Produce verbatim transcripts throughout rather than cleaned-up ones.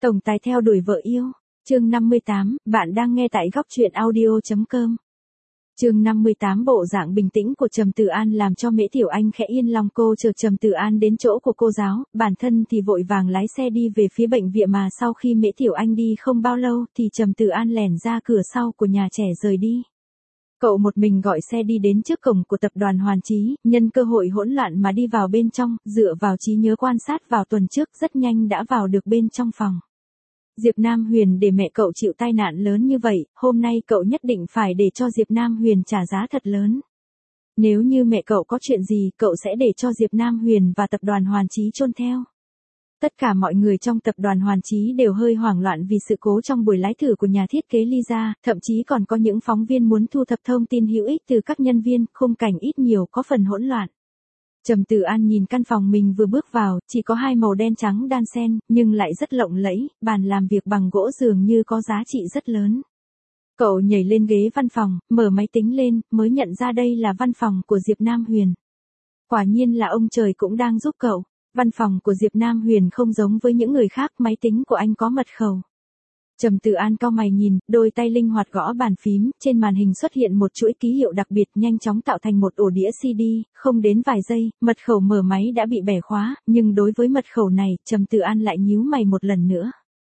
Tổng tài theo đuổi vợ yêu. Chương năm mươi tám, bạn đang nghe tại góc truyện audio chấm com. Chương năm mươi tám. Bộ dạng bình tĩnh của Trầm Tử An làm cho Mễ Tiểu Anh khẽ yên lòng. Cô chờ Trầm Tử An đến chỗ của cô giáo, bản thân thì vội vàng lái xe đi về phía bệnh viện, mà sau khi Mễ Tiểu Anh đi không bao lâu thì Trầm Tử An lẻn ra cửa sau của nhà trẻ rời đi. Cậu một mình gọi xe đi đến trước cổng của tập đoàn Hoàn Chí, nhân cơ hội hỗn loạn mà đi vào bên trong, dựa vào trí nhớ quan sát vào tuần trước rất nhanh đã vào được bên trong phòng. Diệp Nam Huyền để mẹ cậu chịu tai nạn lớn như vậy, hôm nay cậu nhất định phải để cho Diệp Nam Huyền trả giá thật lớn. Nếu như mẹ cậu có chuyện gì, cậu sẽ để cho Diệp Nam Huyền và tập đoàn Hoàn Chí chôn theo. Tất cả mọi người trong tập đoàn Hoàn Chí đều hơi hoảng loạn vì sự cố trong buổi lái thử của nhà thiết kế Lisa, thậm chí còn có những phóng viên muốn thu thập thông tin hữu ích từ các nhân viên, khung cảnh ít nhiều có phần hỗn loạn. Trầm Tử An nhìn căn phòng mình vừa bước vào, chỉ có hai màu đen trắng đan xen, nhưng lại rất lộng lẫy, bàn làm việc bằng gỗ dường như có giá trị rất lớn. Cậu nhảy lên ghế văn phòng, mở máy tính lên, mới nhận ra đây là văn phòng của Diệp Nam Huyền. Quả nhiên là ông trời cũng đang giúp cậu. Văn phòng của Diệp Nam Huyền không giống với những người khác, máy tính của anh có mật khẩu. Trầm Tử An cau mày nhìn, đôi tay linh hoạt gõ bàn phím, trên màn hình xuất hiện một chuỗi ký hiệu đặc biệt nhanh chóng tạo thành một ổ đĩa xê đê, không đến vài giây, mật khẩu mở máy đã bị bẻ khóa, nhưng đối với mật khẩu này, Trầm Tử An lại nhíu mày một lần nữa.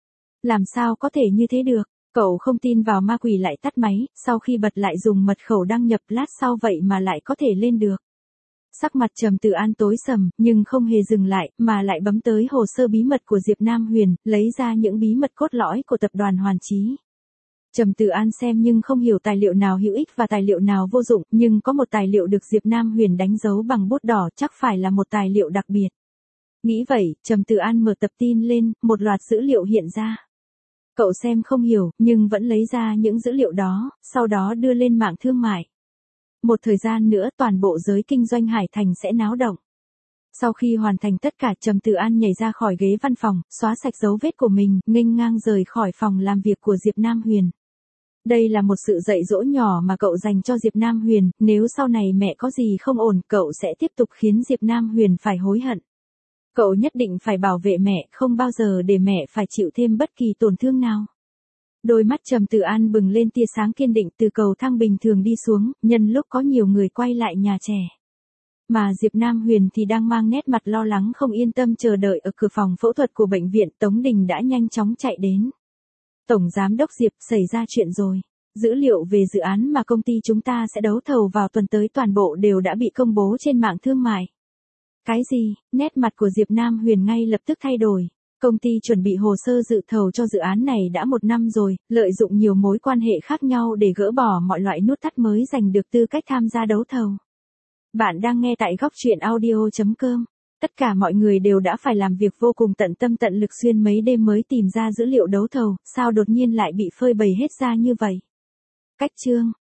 Làm sao có thể như thế được? Cậu không tin vào ma quỷ lại tắt máy, sau khi bật lại dùng mật khẩu đăng nhập lát sau vậy mà lại có thể lên được. Sắc mặt Trầm Tử An tối sầm, nhưng không hề dừng lại, mà lại bấm tới hồ sơ bí mật của Diệp Nam Huyền, lấy ra những bí mật cốt lõi của tập đoàn Hoàn Chí. Trầm Tử An xem nhưng không hiểu tài liệu nào hữu ích và tài liệu nào vô dụng, nhưng có một tài liệu được Diệp Nam Huyền đánh dấu bằng bút đỏ, chắc phải là một tài liệu đặc biệt. Nghĩ vậy, Trầm Tử An mở tập tin lên, một loạt dữ liệu hiện ra. Cậu xem không hiểu, nhưng vẫn lấy ra những dữ liệu đó, sau đó đưa lên mạng thương mại. Một thời gian nữa toàn bộ giới kinh doanh Hải Thành sẽ náo động. Sau khi hoàn thành tất cả, Trầm Tử An nhảy ra khỏi ghế văn phòng, xóa sạch dấu vết của mình, nghênh ngang rời khỏi phòng làm việc của Diệp Nam Huyền. Đây là một sự dạy dỗ nhỏ mà cậu dành cho Diệp Nam Huyền, nếu sau này mẹ có gì không ổn, cậu sẽ tiếp tục khiến Diệp Nam Huyền phải hối hận. Cậu nhất định phải bảo vệ mẹ, không bao giờ để mẹ phải chịu thêm bất kỳ tổn thương nào. Đôi mắt Trầm Tử An bừng lên tia sáng kiên định, từ cầu thang bình thường đi xuống, nhân lúc có nhiều người quay lại nhà trẻ. Mà Diệp Nam Huyền thì đang mang nét mặt lo lắng không yên tâm chờ đợi ở cửa phòng phẫu thuật của bệnh viện. Tống Đình đã nhanh chóng chạy đến. Tổng Giám đốc Diệp, xảy ra chuyện rồi. Dữ liệu về dự án mà công ty chúng ta sẽ đấu thầu vào tuần tới toàn bộ đều đã bị công bố trên mạng thương mại. Cái gì? Nét mặt của Diệp Nam Huyền ngay lập tức thay đổi. Công ty chuẩn bị hồ sơ dự thầu cho dự án này đã một năm rồi, lợi dụng nhiều mối quan hệ khác nhau để gỡ bỏ mọi loại nút thắt mới giành được tư cách tham gia đấu thầu. Bạn đang nghe tại góc truyện audio chấm com. Tất cả mọi người đều đã phải làm việc vô cùng tận tâm tận lực xuyên mấy đêm mới tìm ra dữ liệu đấu thầu, sao đột nhiên lại bị phơi bày hết ra như vậy? Cách chương,